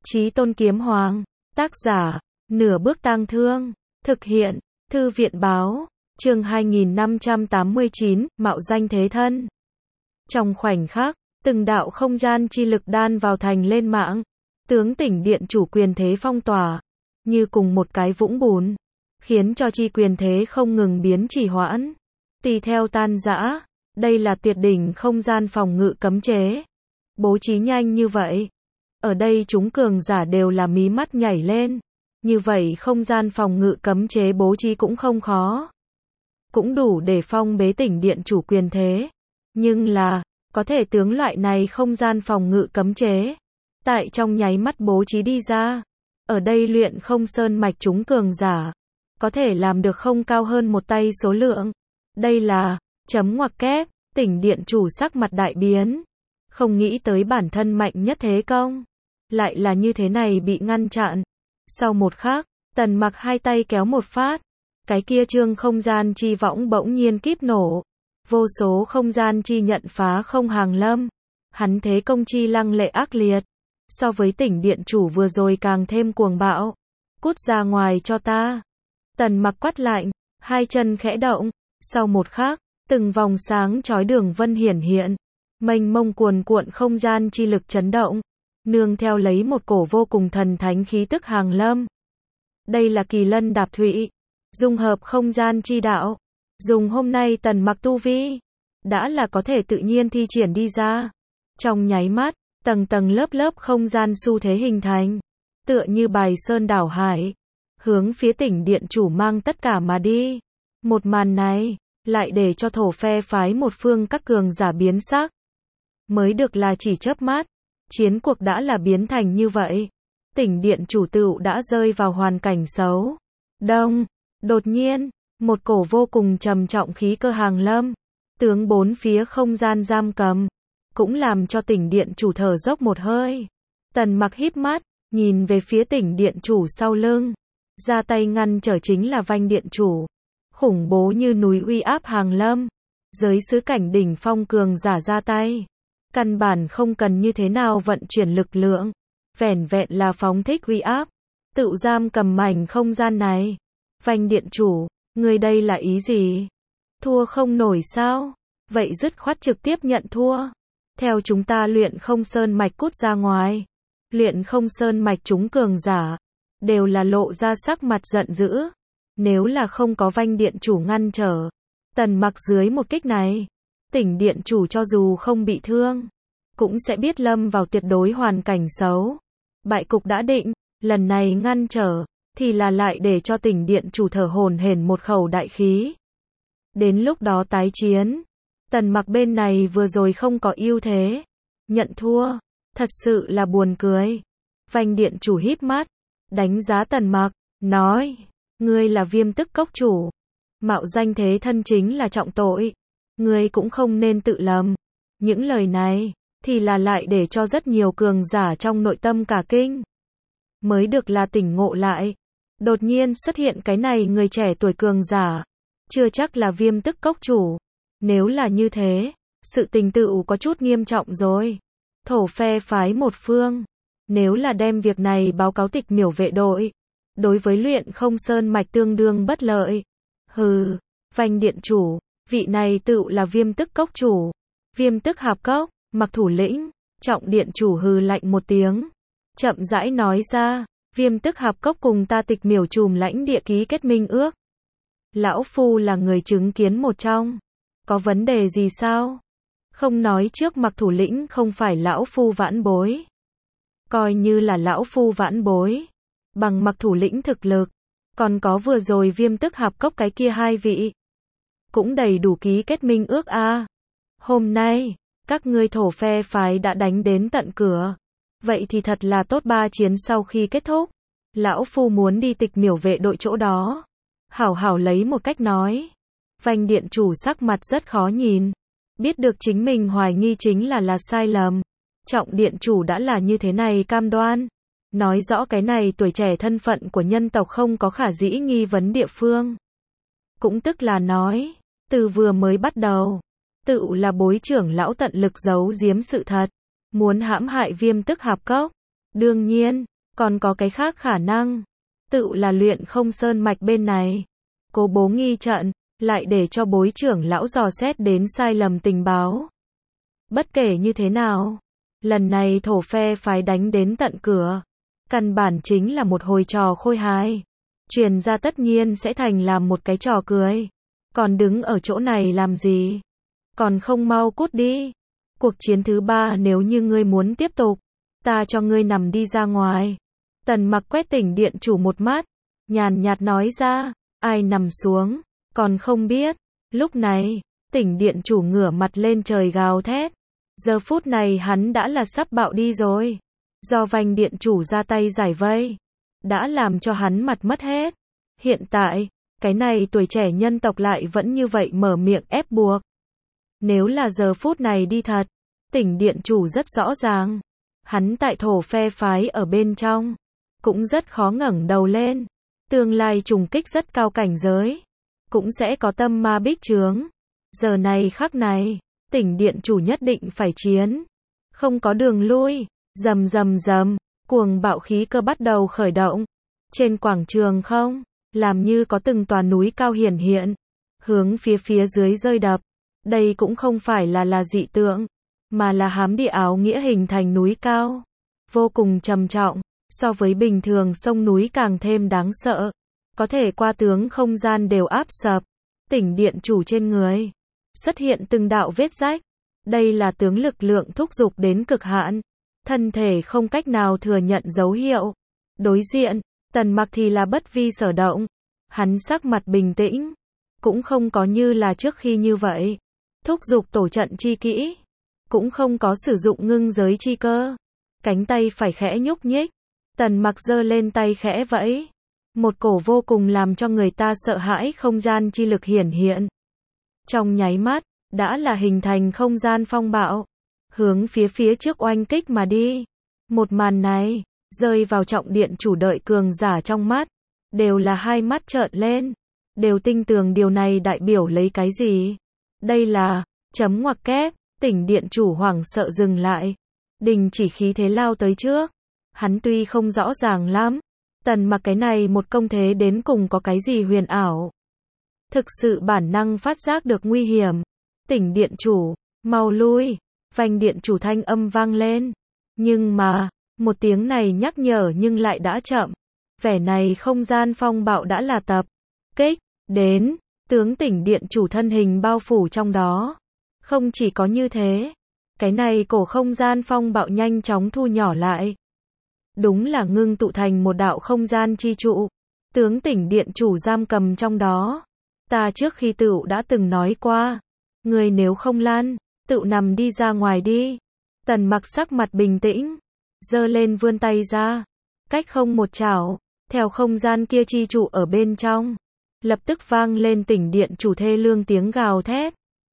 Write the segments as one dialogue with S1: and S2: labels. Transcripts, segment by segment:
S1: Chí Tôn Kiếm Hoàng. Tác giả, Nửa Bước Tang Thương. Thực hiện, Thư viện Báo. Chương 2589, Mạo danh thế thân. Trong khoảnh khắc, từng đạo không gian chi lực đan vào thành lên mạng. Tướng tỉnh điện chủ quyền thế phong tỏa, như cùng một cái vũng bùn, khiến cho chi quyền thế không ngừng biến trì hoãn, tùy theo tan rã. Đây là tuyệt đỉnh không gian phòng ngự cấm chế. Bố trí nhanh như vậy, ở đây chúng cường giả đều là mí mắt nhảy lên. Như vậy không gian phòng ngự cấm chế bố trí cũng không khó, cũng đủ để phong bế tỉnh điện chủ quyền thế. Nhưng là, có thể tướng loại này không gian phòng ngự cấm chế, tại trong nháy mắt bố trí đi ra. Ở đây luyện không sơn mạch chúng cường giả, có thể làm được không cao hơn một tay số lượng. Đây là, chấm ngoặc kép, tỉnh điện chủ sắc mặt đại biến. Không nghĩ tới bản thân mạnh nhất thế công, lại là như thế này bị ngăn chặn. Sau một khắc, Tần Mặc hai tay kéo một phát, cái kia trương không gian chi võng bỗng nhiên kíp nổ. Vô số không gian chi nhận phá không hàng lâm. Hắn thế công chi lăng lệ ác liệt, so với tỉnh điện chủ vừa rồi càng thêm cuồng bạo. Cút ra ngoài cho ta. Tần Mặc quát lạnh, hai chân khẽ động. Sau một khắc, từng vòng sáng chói đường vân hiển hiện, mênh mông cuồn cuộn không gian chi lực chấn động, nương theo lấy một cổ vô cùng thần thánh khí tức hàng lâm. Đây là Kỳ Lân Đạp Thụy, dung hợp không gian chi đạo. Dùng hôm nay Tần Mặc tu vi, đã là có thể tự nhiên thi triển đi ra. Trong nháy mắt, tầng tầng lớp lớp không gian xu thế hình thành, tựa như bài sơn đảo hải, hướng phía tỉnh điện chủ mang tất cả mà đi. Một màn này, lại để cho thổ phe phái một phương các cường giả biến sắc. Mới được là chỉ chớp mắt, chiến cuộc đã là biến thành như vậy. Tỉnh điện chủ tựu đã rơi vào hoàn cảnh xấu. Đông, đột nhiên, một cổ vô cùng trầm trọng khí cơ hàng lâm, tướng bốn phía không gian giam cầm, cũng làm cho tỉnh điện chủ thở dốc một hơi. Tần Mặc híp mắt, nhìn về phía tỉnh điện chủ sau lưng, ra tay ngăn trở chính là Vanh điện chủ. Khủng bố như núi uy áp hàng lâm, giới sứ cảnh đỉnh phong cường giả ra tay, căn bản không cần như thế nào vận chuyển lực lượng, vẻn vẹn là phóng thích uy áp, tự giam cầm mảnh không gian này. Vanh điện chủ, người đây là ý gì? Thua không nổi sao? Vậy dứt khoát trực tiếp nhận thua. Theo chúng ta luyện không sơn mạch cút ra ngoài. Luyện không sơn mạch chúng cường giả, đều là lộ ra sắc mặt giận dữ. Nếu là không có Vanh điện chủ ngăn trở, Tần Mặc dưới một kích này, tỉnh điện chủ cho dù không bị thương, cũng sẽ biết lâm vào tuyệt đối hoàn cảnh xấu. Bại cục đã định, lần này ngăn trở, thì là lại để cho tỉnh điện chủ thở hổn hển một khẩu đại khí. Đến lúc đó tái chiến, Tần Mặc bên này vừa rồi không có ưu thế, nhận thua, thật sự là buồn cười. Vanh điện chủ híp mắt, đánh giá Tần Mặc, nói, ngươi là Viêm Tức Cốc chủ, mạo danh thế thân chính là trọng tội, ngươi cũng không nên tự lầm. Những lời này, thì là lại để cho rất nhiều cường giả trong nội tâm cả kinh. Mới được là tỉnh ngộ lại, đột nhiên xuất hiện cái này người trẻ tuổi cường giả, chưa chắc là Viêm Tức Cốc chủ. Nếu là như thế, sự tình tựu có chút nghiêm trọng rồi. Thổ phe phái một phương, nếu là đem việc này báo cáo Tịch Miểu vệ đội, đối với luyện không sơn mạch tương đương bất lợi. Hừ, Vanh điện chủ, vị này tựu là Viêm Tức Cốc chủ. Viêm Tức Hạp Cốc, Mặc thủ lĩnh, Trọng điện chủ hừ lạnh một tiếng, chậm rãi nói ra, Viêm Tức Hạp Cốc cùng ta Tịch Miểu trùm lãnh địa ký kết minh ước. Lão phu là người chứng kiến một trong, có vấn đề gì sao? Không nói trước Mặc thủ lĩnh không phải lão phu vãn bối, coi như là lão phu vãn bối, bằng Mặc thủ lĩnh thực lực, còn có vừa rồi Viêm Tức Hạp Cốc cái kia hai vị, cũng đầy đủ ký kết minh ước a. Hôm nay, các ngươi thổ phe phái đã đánh đến tận cửa, vậy thì thật là tốt. Ba chiến sau khi kết thúc, lão phu muốn đi Tịch Miểu vệ đội chỗ đó, hảo hảo lấy một cách nói. Vanh điện chủ sắc mặt rất khó nhìn, biết được chính mình hoài nghi chính là sai lầm. Trọng điện chủ đã là như thế này cam đoan, nói rõ cái này tuổi trẻ thân phận của nhân tộc không có khả dĩ nghi vấn địa phương. Cũng tức là nói, từ vừa mới bắt đầu, tựu là bối trưởng lão tận lực giấu giếm sự thật, muốn hãm hại Viêm Tức Hạp Cốc. Đương nhiên, Còn có cái khác khả năng. Tự là Luyện Không Sơn Mạch bên này. Cố bố nghi trận, lại để cho bối trưởng lão dò xét đến sai lầm tình báo. Bất kể như thế nào, lần này thổ phe phái đánh đến tận cửa. Căn bản chính là một hồi trò khôi hài. Truyền ra tất nhiên sẽ thành làm một cái trò cười. Còn đứng ở chỗ này làm gì? Còn không mau cút đi. Cuộc chiến thứ 3 nếu như ngươi muốn tiếp tục, ta cho ngươi nằm đi ra ngoài. Tần Mặc quét Tỉnh Điện chủ một mắt, nhàn nhạt nói ra, ai nằm xuống, còn không biết. Lúc này, Tỉnh Điện chủ ngửa mặt lên trời gào thét. Giờ phút này hắn đã là sắp bạo đi rồi. Do Vành Điện chủ ra tay giải vây, đã làm cho hắn mặt mất hết. Hiện tại, cái này tuổi trẻ nhân tộc lại vẫn như vậy mở miệng ép buộc. Nếu là giờ phút này đi thật, Tỉnh Điện chủ rất rõ ràng. Hắn tại thổ phe phái ở bên trong, cũng rất khó ngẩng đầu lên. Tương lai trùng kích rất cao cảnh giới, cũng sẽ có tâm ma bích trướng. Giờ này khắc này, Tỉnh Điện chủ nhất định phải chiến. Không có đường lui. Rầm rầm rầm, cuồng bạo khí cơ bắt đầu khởi động. Trên quảng trường không, làm như có từng tòa núi cao hiển hiện, hướng phía dưới rơi đập. Đây cũng không phải là dị tượng, mà là hám địa áo nghĩa hình thành núi cao. Vô cùng trầm trọng, so với bình thường sông núi càng thêm đáng sợ. Có thể qua tướng không gian đều áp sập. Tỉnh Điện chủ trên người xuất hiện từng đạo vết rách. Đây là tướng lực lượng thúc giục đến cực hạn. Thân thể không cách nào thừa nhận dấu hiệu. Đối diện, Tần Mặc thì là bất vi sở động. Hắn sắc mặt bình tĩnh, cũng không có như là trước khi như vậy. Thúc giục tổ trận chi kỹ, cũng không có sử dụng ngưng giới chi cơ. Cánh tay phải khẽ nhúc nhích, Tần Mặc giơ lên tay khẽ vẫy. Một cổ vô cùng làm cho người ta sợ hãi không gian chi lực hiển hiện. Trong nháy mắt, đã là hình thành không gian phong bạo. Hướng phía trước oanh kích mà đi. Một màn này, rơi vào Trọng Điện chủ đợi cường giả trong mắt. Đều là hai mắt trợn lên. Đều tinh tường điều này đại biểu lấy cái gì. Đây là, chấm ngoặc kép, Tỉnh Điện chủ hoảng sợ dừng lại. Đình chỉ khí thế lao tới trước. Hắn tuy không rõ ràng lắm. Tần Mặc cái này một công thế đến cùng có cái gì huyền ảo. Thực sự bản năng phát giác được nguy hiểm. Tỉnh Điện chủ, mau lui. Vành Điện chủ thanh âm vang lên. Nhưng mà, một tiếng này nhắc nhở nhưng lại đã chậm. Vẻ này không gian phong bạo đã là tập kích đến. Tướng Tỉnh Điện chủ thân hình bao phủ trong đó. Không chỉ có như thế, cái này cổ không gian phong bạo nhanh chóng thu nhỏ lại. Đúng là ngưng tụ thành một đạo không gian chi trụ. Tướng Tỉnh Điện chủ giam cầm trong đó. Ta trước khi tựu đã từng nói qua. Người nếu không lan, tựu nằm đi ra ngoài đi. Tần Mặc sắc mặt bình tĩnh, giơ lên vươn tay ra. Cách không một chảo, theo không gian kia chi trụ ở bên trong. Lập tức vang lên Tỉnh Điện chủ thê lương tiếng gào thét.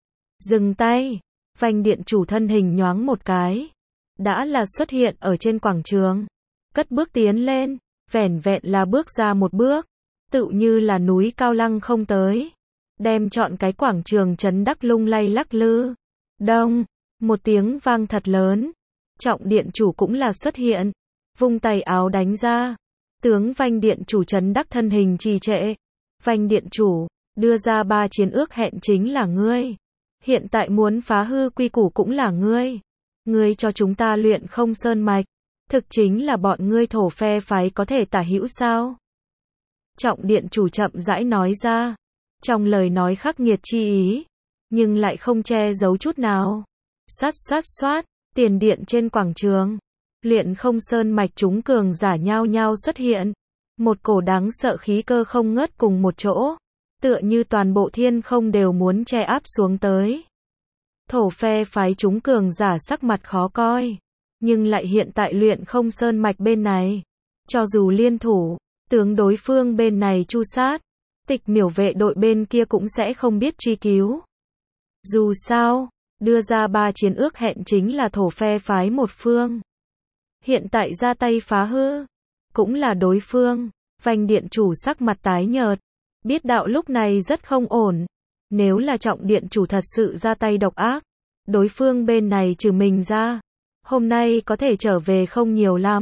S1: Dừng tay. Vành Điện chủ thân hình nhoáng một cái. Đã là xuất hiện ở trên quảng trường. Cất bước tiến lên. Vẻn vẹn là bước ra một bước. Tự như là núi cao lăng không tới. Đem trọn cái quảng trường chấn đắc lung lay lắc lư. Đông. Một tiếng vang thật lớn. Trọng Điện chủ cũng là xuất hiện. Vung tay áo đánh ra. Tướng Vành Điện chủ chấn đắc thân hình trì trệ. Vành Điện chủ, đưa ra 3 chiến ước hẹn chính là ngươi. Hiện tại muốn phá hư quy củ cũng là ngươi. Ngươi cho chúng ta luyện không sơn mạch. Thực chính là bọn ngươi thổ phe phái có thể tả hữu sao? Trọng Điện chủ chậm rãi nói ra. Trong lời nói khắc nghiệt chi ý. Nhưng lại không che giấu chút nào. Xoát xoát xoát, tiền điện trên quảng trường. Luyện không sơn mạch chúng cường giả nhao nhao xuất hiện. Một cổ đáng sợ khí cơ không ngớt cùng một chỗ. Tựa như toàn bộ thiên không đều muốn che áp xuống tới. Thổ phe phái chúng cường giả sắc mặt khó coi. Nhưng lại hiện tại luyện không sơn mạch bên này. Cho dù liên thủ, tướng đối phương bên này chu sát. Tịch miểu vệ đội bên kia cũng sẽ không biết truy cứu. Dù sao, đưa ra 3 chiến ước hẹn chính là thổ phe phái một phương. Hiện tại ra tay phá hư, cũng là đối phương. Vành Điện chủ sắc mặt tái nhợt. Biết đạo lúc này rất không ổn. Nếu là Trọng Điện chủ thật sự ra tay độc ác, đối phương bên này trừ mình ra, hôm nay có thể trở về không nhiều lắm.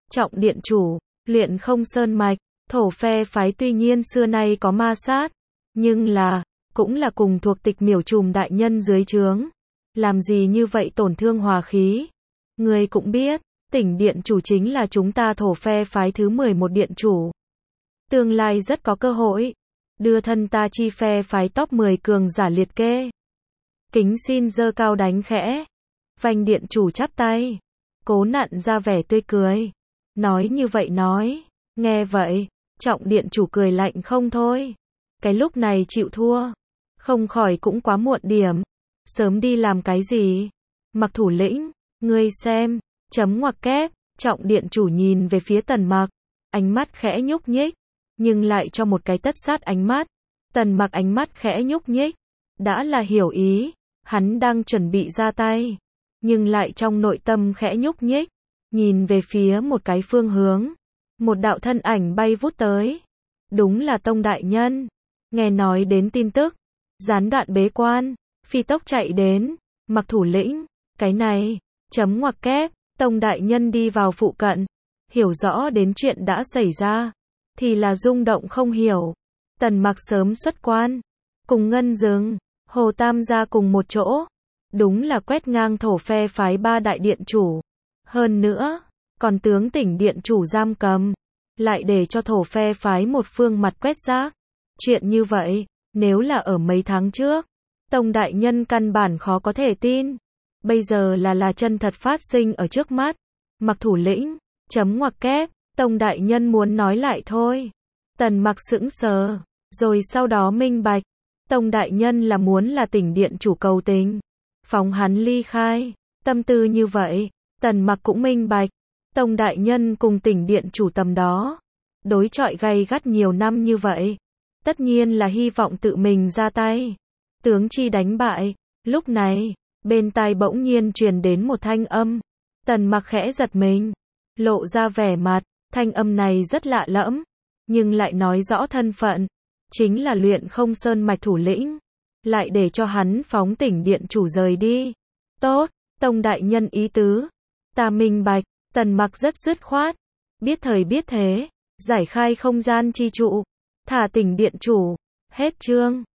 S1: Trọng điện chủ, luyện không sơn mạch, thổ phe phái tuy nhiên xưa nay có ma sát, nhưng cũng là cùng thuộc tịch miểu trùm đại nhân dưới trướng. Làm gì như vậy tổn thương hòa khí. Ngươi cũng biết, tỉnh điện chủ chính là chúng ta thổ phe phái thứ 11 điện chủ. Tương lai rất có cơ hội đưa thân ta chi phe phái top 10 cường giả liệt kê. Kính xin giơ cao đánh khẽ. Vành điện chủ chắp tay, cố nặn ra vẻ tươi cười. Nói như vậy nói, nghe vậy, Trọng điện chủ cười lạnh không thôi. Cái lúc này chịu thua, không khỏi cũng quá muộn điểm. Sớm đi làm cái gì? Mặc thủ lĩnh, ngươi xem, chấm ngoặc kép, Trọng điện chủ nhìn về phía Tần Mặc, ánh mắt khẽ nhúc nhích, nhưng lại cho một cái tất sát ánh mắt. Tần Mặc ánh mắt khẽ nhúc nhích, đã là hiểu ý, hắn đang chuẩn bị ra tay, nhưng lại trong nội tâm khẽ nhúc nhích, nhìn về phía một cái phương hướng, một đạo thân ảnh bay vút tới. Đúng là Tông đại nhân. Nghe nói đến tin tức, gián đoạn bế quan, phi tốc chạy đến. Mặc thủ lĩnh, cái này, chấm ngoặc kép, Tông đại nhân đi vào phụ cận, hiểu rõ đến chuyện đã xảy ra, thì là rung động không hiểu. Tần Mặc sớm xuất quan, cùng Ngân Dừng, Hồ Tam gia cùng một chỗ, đúng là quét ngang thổ phe phái 3 đại điện chủ. Hơn nữa, còn tướng tỉnh điện chủ giam cầm, lại để cho thổ phe phái một phương mặt quét rác. Chuyện như vậy, nếu là ở mấy tháng trước, Tông đại nhân căn bản khó có thể tin. Bây giờ là chân thật phát sinh ở trước mắt. Mặc thủ lĩnh, chấm ngoặc kép, Tông đại nhân muốn nói lại thôi. Tần Mặc sững sờ, rồi sau đó minh bạch. Tông đại nhân là muốn là tỉnh điện chủ cầu tình, phóng hắn ly khai. Tâm tư như vậy, Tần Mặc cũng minh bạch. Tông đại nhân cùng tỉnh điện chủ tầm đó, đối chọi gay gắt nhiều năm như vậy, tất nhiên là hy vọng tự mình ra tay, tướng chi đánh bại. Lúc này, bên tai bỗng nhiên truyền đến một thanh âm. Tần Mặc khẽ giật mình, lộ ra vẻ mặt. Thanh âm này rất lạ lẫm, nhưng lại nói rõ thân phận, chính là luyện không sơn mạch thủ lĩnh, lại để cho hắn phóng tỉnh điện chủ rời đi. Tốt, Tông đại nhân ý tứ, ta minh bạch. Tần Mặc rất dứt khoát, biết thời biết thế, giải khai không gian chi trụ, thả tỉnh điện chủ. Hết chương.